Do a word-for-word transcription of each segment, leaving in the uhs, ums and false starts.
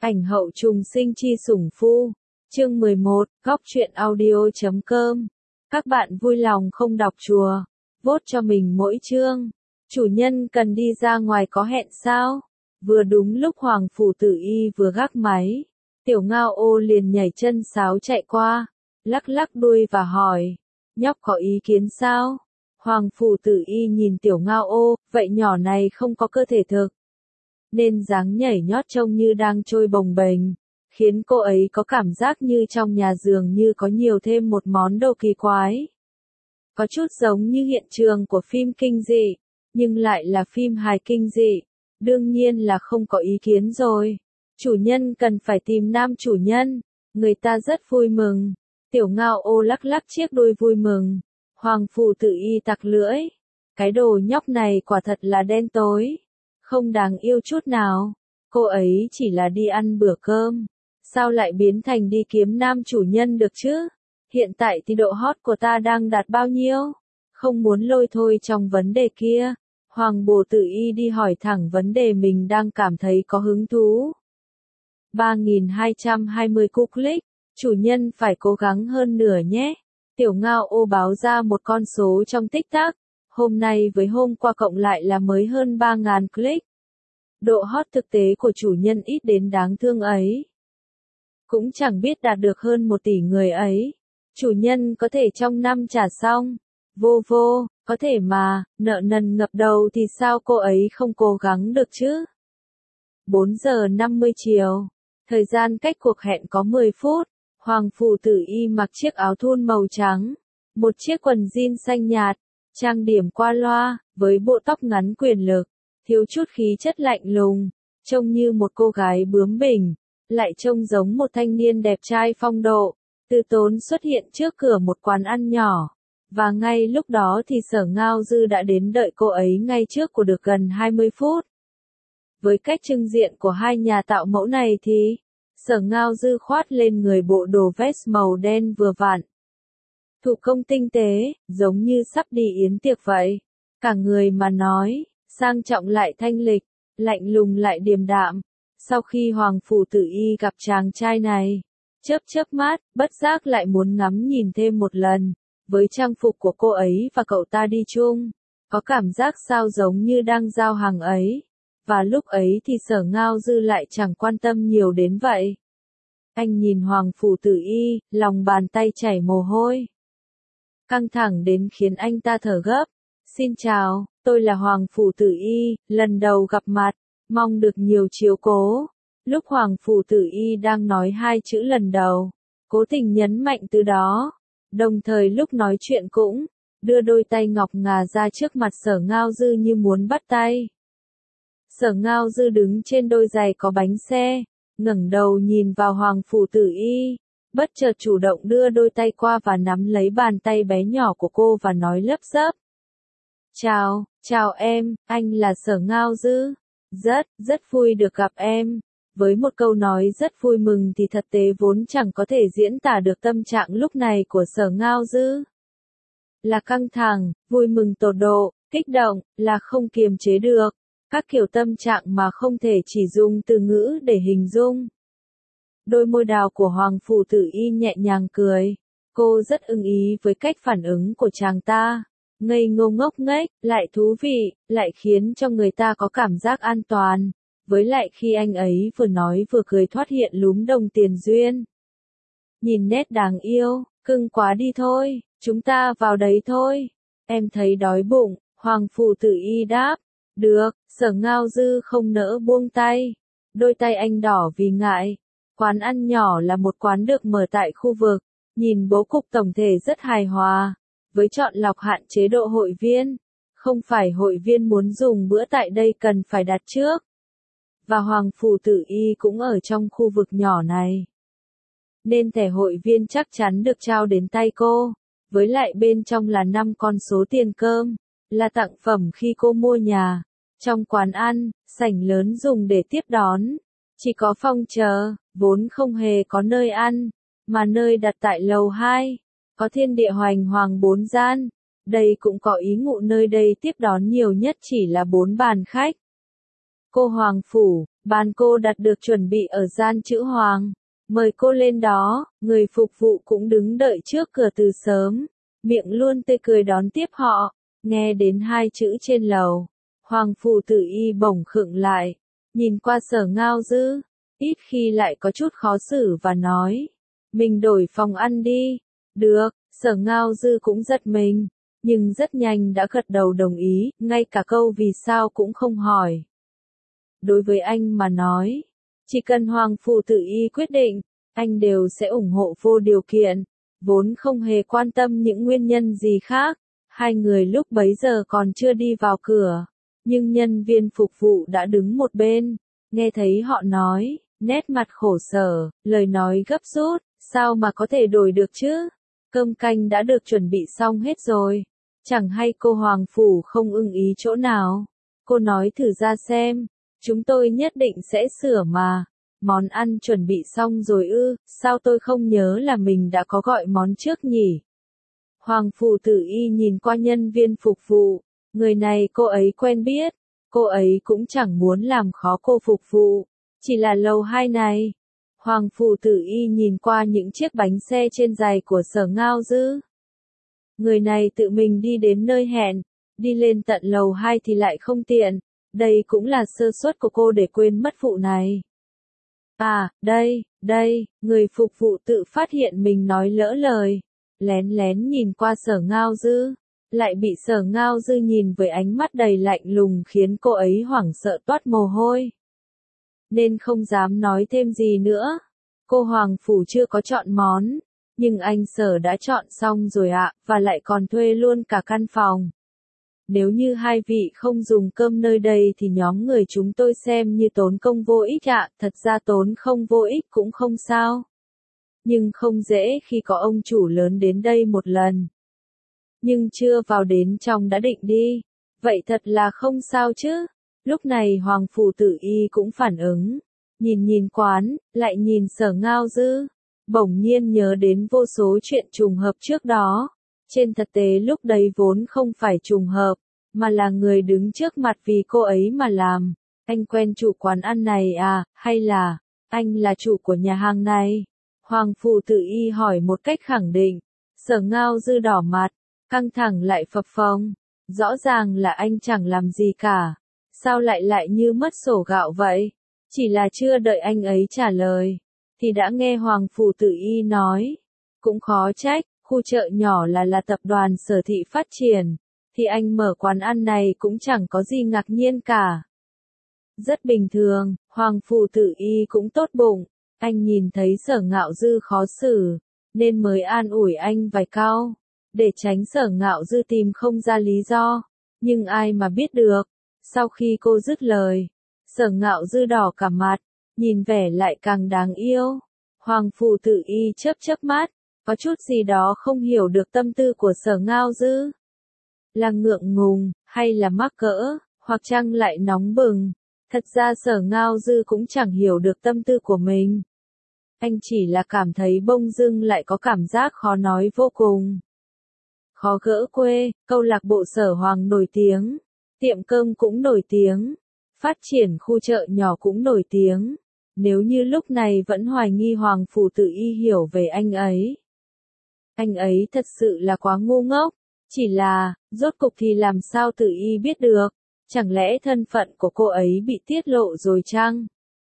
Ảnh hậu trùng sinh chi sủng phu. Chương mười một, góc truyện audio chấm com. Các bạn vui lòng không đọc chùa. Vote cho mình mỗi chương. Chủ nhân cần đi ra ngoài có hẹn sao? Vừa đúng lúc Hoàng Phủ Tử Y vừa gác máy. Tiểu Ngao Ô liền nhảy chân sáo chạy qua. Lắc lắc đuôi và hỏi. Nhóc có ý kiến sao? Hoàng Phủ Tử Y nhìn Tiểu Ngao Ô, vậy nhỏ này không có cơ thể thực. Nên dáng nhảy nhót trông như đang trôi bồng bềnh, khiến cô ấy có cảm giác như trong nhà dường như có nhiều thêm một món đồ kỳ quái. Có chút giống như hiện trường của phim kinh dị, nhưng lại là phim hài kinh dị. Đương nhiên là không có ý kiến rồi. Chủ nhân cần phải tìm nam chủ nhân, người ta rất vui mừng. Tiểu Ngao Ô lắc lắc chiếc đuôi vui mừng. Hoàng Phủ Tử Y tặc lưỡi. Cái đồ nhóc này quả thật là đen tối. Không đáng yêu chút nào. Cô ấy chỉ là đi ăn bữa cơm. Sao lại biến thành đi kiếm nam chủ nhân được chứ? Hiện tại thì độ hot của ta đang đạt bao nhiêu? Không muốn lôi thôi trong vấn đề kia. Hoàng Bồ Tử Y đi hỏi thẳng vấn đề mình đang cảm thấy có hứng thú. ba nghìn hai trăm hai mươi cú click. Chủ nhân phải cố gắng hơn nữa nhé. Tiểu Ngao Ô báo ra một con số trong tích tắc. Hôm nay với hôm qua cộng lại là mới hơn ba nghìn click. Độ hot thực tế của chủ nhân ít đến đáng thương ấy. Cũng chẳng biết đạt được hơn một tỷ người ấy. Chủ nhân có thể trong năm trả xong. Vô vô, có thể mà, nợ nần ngập đầu thì sao cô ấy không cố gắng được chứ? bốn giờ năm mươi chiều. Thời gian cách cuộc hẹn có mười phút. Hoàng Phủ Tử Y mặc chiếc áo thun màu trắng. Một chiếc quần jean xanh nhạt. Trang điểm qua loa, với bộ tóc ngắn quyền lực, thiếu chút khí chất lạnh lùng, trông như một cô gái bướng bỉnh, lại trông giống một thanh niên đẹp trai phong độ. Từ Tốn xuất hiện trước cửa một quán ăn nhỏ, và ngay lúc đó thì Sở Ngao Dư đã đến đợi cô ấy ngay trước của được gần hai mươi phút. Với cách trưng diện của hai nhà tạo mẫu này thì, Sở Ngao Dư khoát lên người bộ đồ vest màu đen vừa vặn. Thủ công tinh tế, giống như sắp đi yến tiệc vậy. Cả người mà nói, sang trọng lại thanh lịch, lạnh lùng lại điềm đạm. Sau khi Hoàng Phủ Tử Y gặp chàng trai này, chớp chớp mắt, bất giác lại muốn ngắm nhìn thêm một lần. Với trang phục của cô ấy và cậu ta đi chung, có cảm giác sao giống như đang giao hàng ấy. Và lúc ấy thì Sở Ngao Dư lại chẳng quan tâm nhiều đến vậy. Anh nhìn Hoàng Phủ Tử Y, lòng bàn tay chảy mồ hôi. Căng thẳng đến khiến anh ta thở gấp. Xin chào, tôi là Hoàng Phủ Tử Y, lần đầu gặp mặt, mong được nhiều chiếu cố. Lúc Hoàng Phủ Tử Y đang nói hai chữ lần đầu, cố tình nhấn mạnh từ đó. Đồng thời lúc nói chuyện cũng, đưa đôi tay ngọc ngà ra trước mặt Sở Ngao Dư như muốn bắt tay. Sở Ngao Dư đứng trên đôi giày có bánh xe, ngẩng đầu nhìn vào Hoàng Phủ Tử Y. Bất chợt chủ động đưa đôi tay qua và nắm lấy bàn tay bé nhỏ của cô và nói lấp xấp. Chào, chào em, anh là Sở Ngao Dư. Rất, rất vui được gặp em. Với một câu nói rất vui mừng thì thật tế vốn chẳng có thể diễn tả được tâm trạng lúc này của Sở Ngao Dư. Là căng thẳng, vui mừng tột độ, kích động, là không kiềm chế được. Các kiểu tâm trạng mà không thể chỉ dùng từ ngữ để hình dung. Đôi môi đào của Hoàng Phủ Tử Y nhẹ nhàng cười. Cô rất ưng ý với cách phản ứng của chàng ta. Ngây ngô ngốc nghếch, lại thú vị, lại khiến cho người ta có cảm giác an toàn. Với lại khi anh ấy vừa nói vừa cười thoát hiện lúm đồng tiền duyên. Nhìn nét đáng yêu, cưng quá đi thôi, chúng ta vào đấy thôi. Em thấy đói bụng, Hoàng Phủ Tử Y đáp. Được, Sở Ngao Dư không nỡ buông tay. Đôi tay anh đỏ vì ngại. Quán ăn nhỏ là một quán được mở tại khu vực, nhìn bố cục tổng thể rất hài hòa, với chọn lọc hạn chế độ hội viên, không phải hội viên muốn dùng bữa tại đây cần phải đặt trước. Và Hoàng Phủ Tử Y cũng ở trong khu vực nhỏ này. Nên thẻ hội viên chắc chắn được trao đến tay cô, với lại bên trong là năm con số tiền cơm, là tặng phẩm khi cô mua nhà. Trong quán ăn, sảnh lớn dùng để tiếp đón. Chỉ có phòng chờ, vốn không hề có nơi ăn, mà nơi đặt tại lầu hai, có thiên địa hoành hoàng bốn gian. Đây cũng có ý ngụ nơi đây tiếp đón nhiều nhất chỉ là bốn bàn khách. Cô Hoàng Phủ, bàn cô đặt được chuẩn bị ở gian chữ Hoàng. Mời cô lên đó, người phục vụ cũng đứng đợi trước cửa từ sớm, miệng luôn tươi cười đón tiếp họ. Nghe đến hai chữ trên lầu, Hoàng Phủ Tử Y bỗng khựng lại, nhìn qua Sở Ngao Dư, ít khi lại có chút khó xử và nói, mình đổi phòng ăn đi. Được, Sở Ngao Dư cũng giật mình, nhưng rất nhanh đã gật đầu đồng ý, ngay cả câu vì sao cũng không hỏi. Đối với anh mà nói, chỉ cần Hoàng Phủ Tử Y quyết định, anh đều sẽ ủng hộ vô điều kiện, vốn không hề quan tâm những nguyên nhân gì khác. Hai người lúc bấy giờ còn chưa đi vào cửa, nhưng nhân viên phục vụ đã đứng một bên, nghe thấy họ nói, nét mặt khổ sở, lời nói gấp rút, sao mà có thể đổi được chứ? Cơm canh đã được chuẩn bị xong hết rồi, chẳng hay cô Hoàng Phủ không ưng ý chỗ nào. Cô nói thử ra xem, chúng tôi nhất định sẽ sửa mà. Món ăn chuẩn bị xong rồi ư, sao tôi không nhớ là mình đã có gọi món trước nhỉ? Hoàng Phủ Tử Y nhìn qua nhân viên phục vụ, người này cô ấy quen biết, cô ấy cũng chẳng muốn làm khó cô phục vụ, chỉ là lầu hai này. Hoàng Phủ Tử Y nhìn qua những chiếc bánh xe trên giày của Sở Ngao Dư. Người này tự mình đi đến nơi hẹn, đi lên tận lầu hai thì lại không tiện, đây cũng là sơ suất của cô để quên mất vụ này. À, đây, đây, người phục vụ tự phát hiện mình nói lỡ lời, lén lén nhìn qua Sở Ngao Dư, lại bị Sở Ngao Dư nhìn với ánh mắt đầy lạnh lùng khiến cô ấy hoảng sợ toát mồ hôi. Nên không dám nói thêm gì nữa. Cô Hoàng Phủ chưa có chọn món, nhưng anh Sở đã chọn xong rồi ạ, và lại còn thuê luôn cả căn phòng. Nếu như hai vị không dùng cơm nơi đây thì nhóm người chúng tôi xem như tốn công vô ích ạ, thật ra tốn không vô ích cũng không sao. Nhưng không dễ khi có ông chủ lớn đến đây một lần. Nhưng chưa vào đến trong đã định đi, vậy thật là không sao chứ. Lúc này Hoàng Phủ Tử Y cũng phản ứng, nhìn nhìn quán, lại nhìn Sở Ngao Dư, bỗng nhiên nhớ đến vô số chuyện trùng hợp trước đó. Trên thực tế lúc đấy vốn không phải trùng hợp, mà là người đứng trước mặt vì cô ấy mà làm. Anh quen chủ quán ăn này à, hay là, anh là chủ của nhà hàng này? Hoàng Phủ Tử Y hỏi một cách khẳng định. Sở Ngao Dư đỏ mặt, căng thẳng lại phập phồng. Rõ ràng là anh chẳng làm gì cả. Sao lại lại như mất sổ gạo vậy? Chỉ là chưa đợi anh ấy trả lời, thì đã nghe Hoàng Phủ Tử Y nói. Cũng khó trách, khu chợ nhỏ là là tập đoàn Sở Thị phát triển, thì anh mở quán ăn này cũng chẳng có gì ngạc nhiên cả. Rất bình thường, Hoàng Phủ Tử Y cũng tốt bụng, anh nhìn thấy Sở Ngao Dư khó xử, nên mới an ủi anh vài câu, để tránh Sở Ngao Dư tìm không ra lý do. Nhưng ai mà biết được, sau khi cô dứt lời, Sở Ngao Dư đỏ cả mặt, nhìn vẻ lại càng đáng yêu. Hoàng Phủ Tử Y chớp chớp mắt, có chút gì đó không hiểu được tâm tư của Sở Ngao Dư. Là ngượng ngùng, hay là mắc cỡ, hoặc chăng lại nóng bừng. Thật ra Sở Ngao Dư cũng chẳng hiểu được tâm tư của mình. Anh chỉ là cảm thấy bỗng dưng lại có cảm giác khó nói vô cùng. Khó gỡ quê, câu lạc bộ Sở Hoàng nổi tiếng, tiệm cơm cũng nổi tiếng, phát triển khu chợ nhỏ cũng nổi tiếng. Nếu như lúc này vẫn hoài nghi Hoàng Phủ Tử Y hiểu về anh ấy. Anh ấy thật sự là quá ngu ngốc. Chỉ là, rốt cục thì làm sao Tử Y biết được? Chẳng lẽ thân phận của cô ấy bị tiết lộ rồi chăng?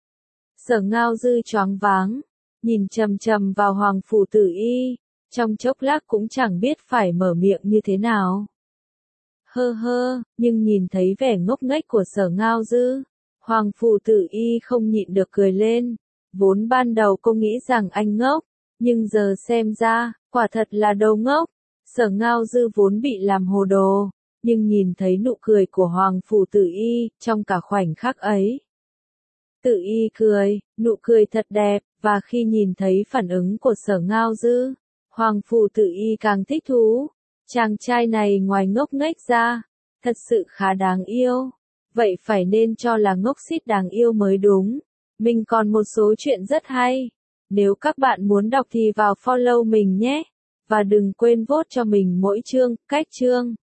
Sở Ngao Dư choáng váng, nhìn chằm chằm vào Hoàng Phủ Tử Y, trong chốc lát cũng chẳng biết phải mở miệng như thế nào. Hơ hơ, nhưng nhìn thấy vẻ ngốc nghếch của Sở Ngao Dư, Hoàng Phủ Tử Y không nhịn được cười lên. Vốn ban đầu cô nghĩ rằng anh ngốc, nhưng giờ xem ra, quả thật là đầu ngốc. Sở Ngao Dư vốn bị làm hồ đồ, nhưng nhìn thấy nụ cười của Hoàng Phủ Tử Y, trong cả khoảnh khắc ấy. Tử Y cười, nụ cười thật đẹp, và khi nhìn thấy phản ứng của Sở Ngao Dư, Hoàng Phủ Tử Y càng thích thú. Chàng trai này ngoài ngốc nghếch ra, thật sự khá đáng yêu. Vậy phải nên cho là ngốc xít đáng yêu mới đúng. Mình còn một số chuyện rất hay. Nếu các bạn muốn đọc thì vào follow mình nhé. Và đừng quên vote cho mình mỗi chương, cách chương.